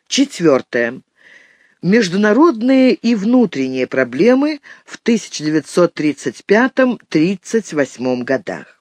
Четвертое. Международные и внутренние проблемы в 1935-1938 годах.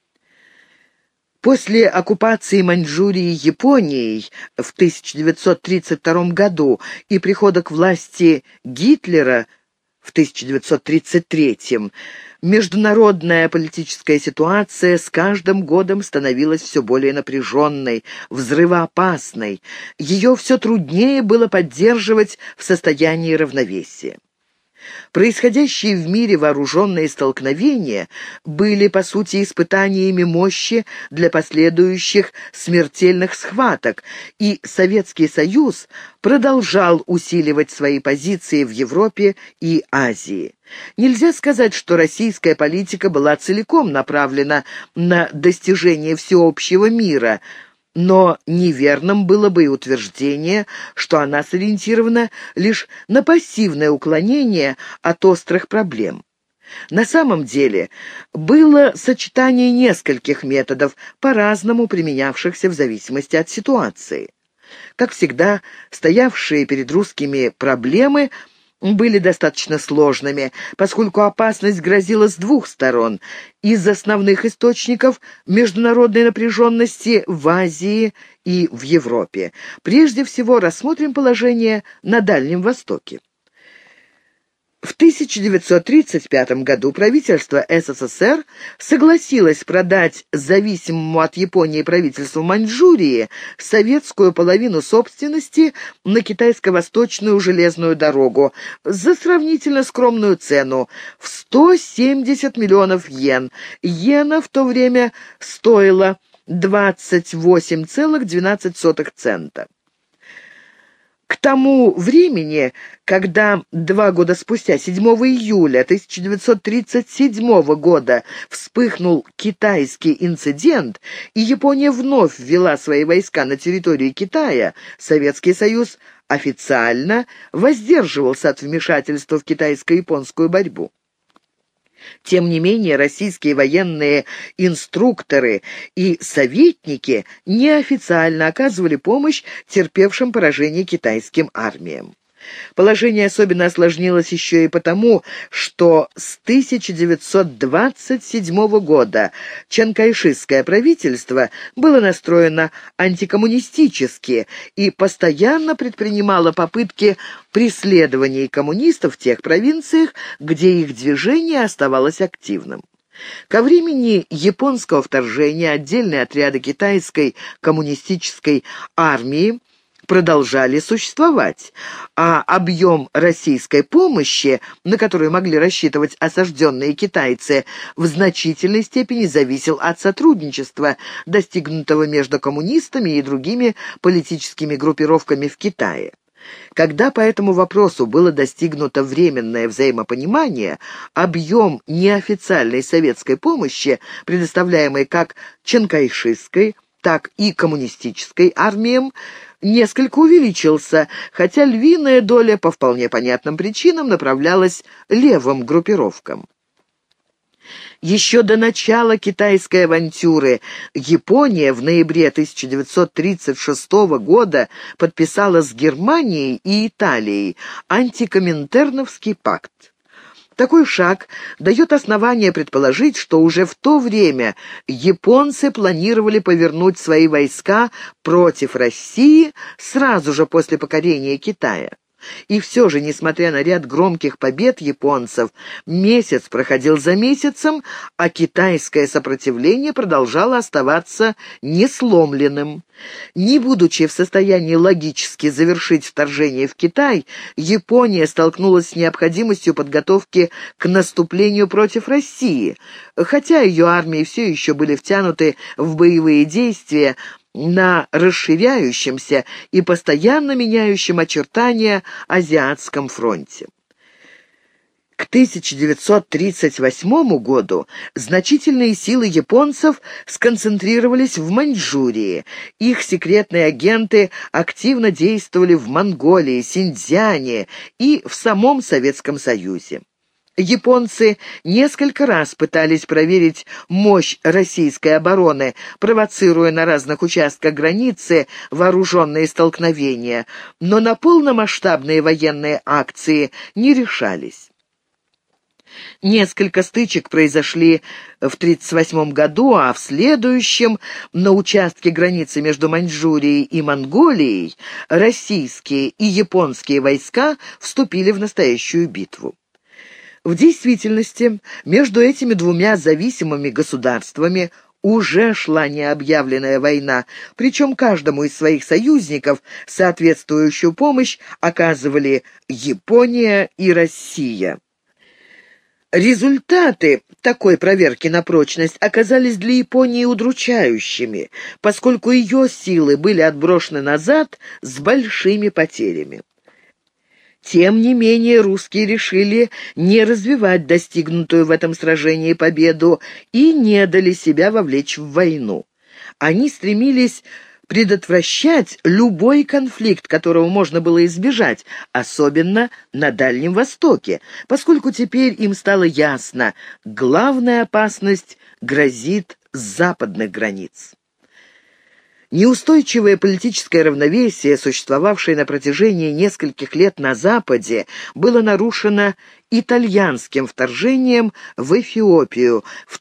После оккупации Маньчжурии Японией в 1932 году и прихода к власти Гитлера в 1933 международная политическая ситуация с каждым годом становилась все более напряженной, взрывоопасной. Ее все труднее было поддерживать в состоянии равновесия. Происходящие в мире вооруженные столкновения были, по сути, испытаниями мощи для последующих смертельных схваток, и Советский Союз продолжал усиливать свои позиции в Европе и Азии. Нельзя сказать, что российская политика была целиком направлена на достижение всеобщего мира, но неверным было бы и утверждение, что она сориентирована лишь на пассивное уклонение от острых проблем. На самом деле было сочетание нескольких методов, по-разному применявшихся в зависимости от ситуации. Как всегда, стоявшие перед русскими проблемы были достаточно сложными, поскольку опасность грозила с двух сторон: из основных источников международной напряженности в Азии и в Европе. Прежде всего рассмотрим положение на Дальнем Востоке. В 1935 году правительство СССР согласилось продать зависимому от Японии правительству Маньчжурии советскую половину собственности на китайско-восточную железную дорогу за сравнительно скромную цену в 170 миллионов йен. Йена в то время стоила 28,12 цента. К тому времени, когда 2 года спустя, 7 июля 1937 года, вспыхнул китайский инцидент, и Япония вновь ввела свои войска на территорию Китая, Советский Союз официально воздерживался от вмешательства в китайско-японскую борьбу. Тем не менее, российские военные инструкторы и советники неофициально оказывали помощь терпевшим поражение китайским армиям. Положение особенно осложнилось еще и потому, что с 1927 года чанкайшистское правительство было настроено антикоммунистически и постоянно предпринимало попытки преследования коммунистов в тех провинциях, где их движение оставалось активным. Ко времени японского вторжения отдельные отряды китайской коммунистической армии продолжали существовать, а объем российской помощи, на которую могли рассчитывать осажденные китайцы, в значительной степени зависел от сотрудничества, достигнутого между коммунистами и другими политическими группировками в Китае. Когда по этому вопросу было достигнуто временное взаимопонимание, объем неофициальной советской помощи, предоставляемой как чанкайшистской, так и коммунистической армиям, несколько увеличился, хотя львиная доля по вполне понятным причинам направлялась левым группировкам. Еще до начала китайской авантюры Япония в ноябре 1936 года подписала с Германией и Италией антикоминтерновский пакт. Такой шаг дает основание предположить, что уже в то время японцы планировали повернуть свои войска против России сразу же после покорения Китая. И все же, несмотря на ряд громких побед японцев, месяц проходил за месяцем, а китайское сопротивление продолжало оставаться несломленным. Не будучи в состоянии логически завершить вторжение в Китай, Япония столкнулась с необходимостью подготовки к наступлению против России, хотя ее армии все еще были втянуты в боевые действия на расширяющемся и постоянно меняющем очертания Азиатском фронте. К 1938 году значительные силы японцев сконцентрировались в Маньчжурии. Их секретные агенты активно действовали в Монголии, Синьцзяне и в самом Советском Союзе. Японцы несколько раз пытались проверить мощь российской обороны, провоцируя на разных участках границы вооруженные столкновения, но на полномасштабные военные акции не решались. Несколько стычек произошли в 1938 году, а в следующем на участке границы между Маньчжурией и Монголией российские и японские войска вступили в настоящую битву. В действительности, между этими двумя зависимыми государствами уже шла необъявленная война, причем каждому из своих союзников соответствующую помощь оказывали Япония и Россия. Результаты такой проверки на прочность оказались для Японии удручающими, поскольку ее силы были отброшены назад с большими потерями. Тем не менее, русские решили не развивать достигнутую в этом сражении победу и не дали себя вовлечь в войну. Они стремились предотвращать любой конфликт, которого можно было избежать, особенно на Дальнем Востоке, поскольку теперь им стало ясно, главная опасность грозит с западных границ. Неустойчивое политическое равновесие, существовавшее на протяжении нескольких лет на Западе, было нарушено итальянским вторжением в Эфиопию в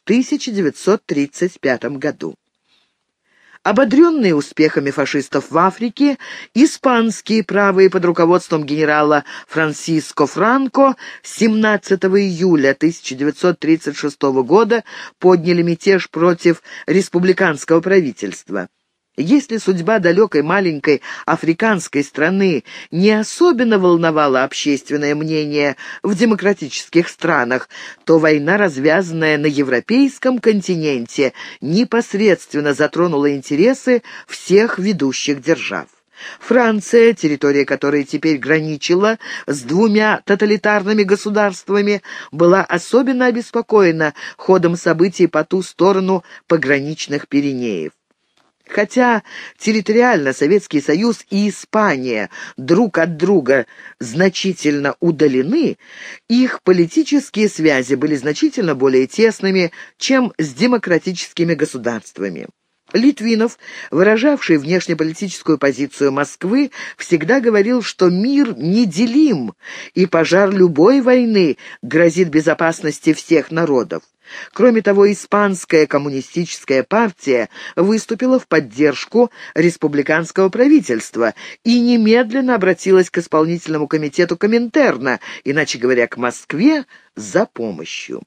1935 году. Ободренные успехами фашистов в Африке, испанские правые под руководством генерала Франсиско Франко 17 июля 1936 года подняли мятеж против республиканского правительства. Если судьба далекой маленькой африканской страны не особенно волновала общественное мнение в демократических странах, то война, развязанная на европейском континенте, непосредственно затронула интересы всех ведущих держав. Франция, территория которой теперь граничила с двумя тоталитарными государствами, была особенно обеспокоена ходом событий по ту сторону пограничных Пиренеев. Хотя территориально Советский Союз и Испания друг от друга значительно удалены, их политические связи были значительно более тесными, чем с демократическими государствами. Литвинов, выражавший внешнеполитическую позицию Москвы, всегда говорил, что мир неделим, и пожар любой войны грозит безопасности всех народов. Кроме того, испанская коммунистическая партия выступила в поддержку республиканского правительства и немедленно обратилась к исполнительному комитету Коминтерна, иначе говоря, к Москве, за помощью.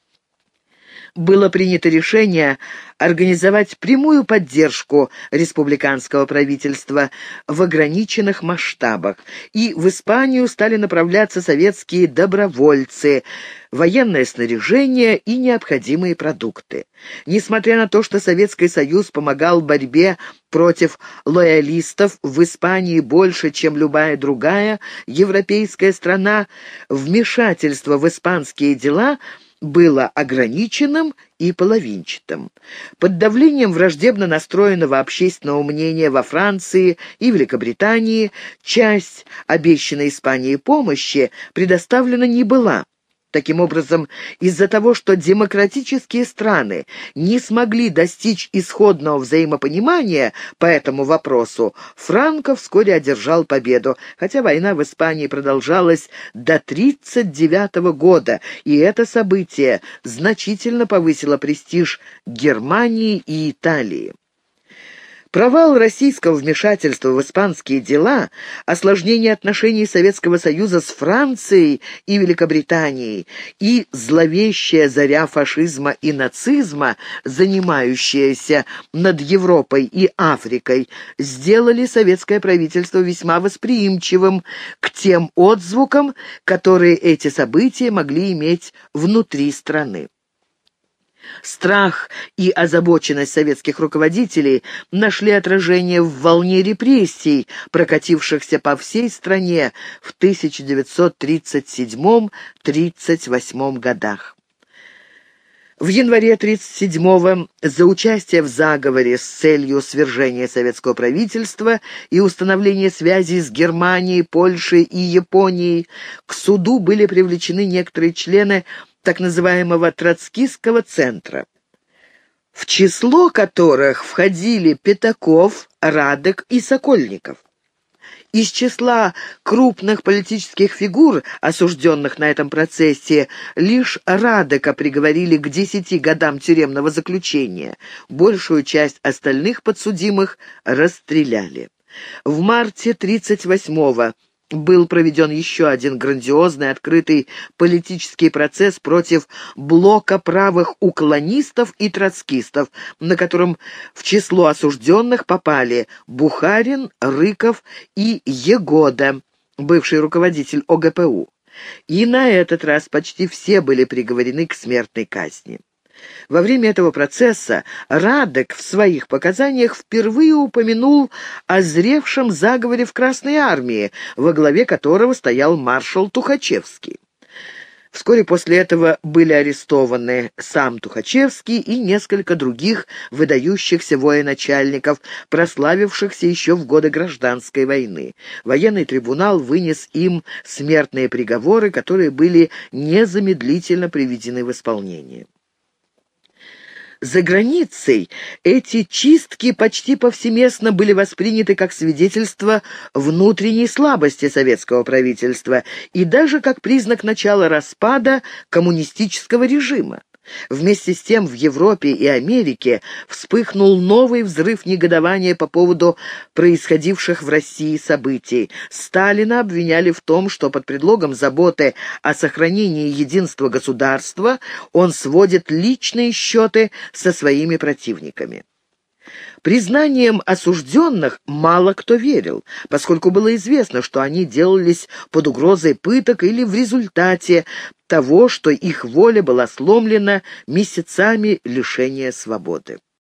Было принято решение организовать прямую поддержку республиканского правительства в ограниченных масштабах, и в Испанию стали направляться советские добровольцы, военное снаряжение и необходимые продукты. Несмотря на то, что Советский Союз помогал в борьбе против лоялистов в Испании больше, чем любая другая европейская страна, вмешательство в испанские дела было ограниченным и половинчатым. Под давлением враждебно настроенного общественного мнения во Франции и Великобритании часть обещанной Испании помощи предоставлена не была. Таким образом, из-за того, что демократические страны не смогли достичь исходного взаимопонимания по этому вопросу, Франко вскоре одержал победу, хотя война в Испании продолжалась до 1939 года, и это событие значительно повысило престиж Германии и Италии. Провал российского вмешательства в испанские дела, осложнение отношений Советского Союза с Францией и Великобританией и зловещая заря фашизма и нацизма, занимающаяся над Европой и Африкой, сделали советское правительство весьма восприимчивым к тем отзвукам, которые эти события могли иметь внутри страны. Страх и озабоченность советских руководителей нашли отражение в волне репрессий, прокатившихся по всей стране в 1937-1938 годах. В январе 1937-го за участие в заговоре с целью свержения советского правительства и установления связей с Германией, Польшей и Японией к суду были привлечены некоторые члены так называемого Троцкистского центра, в число которых входили Пятаков, Радек и Сокольников. Из числа крупных политических фигур, осужденных на этом процессе, лишь Радека приговорили к 10 годам тюремного заключения. Большую часть остальных подсудимых расстреляли. В марте 1938-го был проведен еще один грандиозный открытый политический процесс против блока правых уклонистов и троцкистов, на котором в число осужденных попали Бухарин, Рыков и Егода, бывший руководитель ОГПУ. И на этот раз почти все были приговорены к смертной казни. Во время этого процесса Радек в своих показаниях впервые упомянул о зревшем заговоре в Красной армии, во главе которого стоял маршал Тухачевский. Вскоре после этого были арестованы сам Тухачевский и несколько других выдающихся военачальников, прославившихся еще в годы Гражданской войны. Военный трибунал вынес им смертные приговоры, которые были незамедлительно приведены в исполнение. За границей эти чистки почти повсеместно были восприняты как свидетельство внутренней слабости советского правительства и даже как признак начала распада коммунистического режима. Вместе с тем в Европе и Америке вспыхнул новый взрыв негодования по поводу происходивших в России событий. Сталина обвиняли в том, что под предлогом заботы о сохранении единства государства он сводит личные счеты со своими противниками. Признанием осужденных мало кто верил, поскольку было известно, что они делались под угрозой пыток или в результате того, что их воля была сломлена месяцами лишения свободы.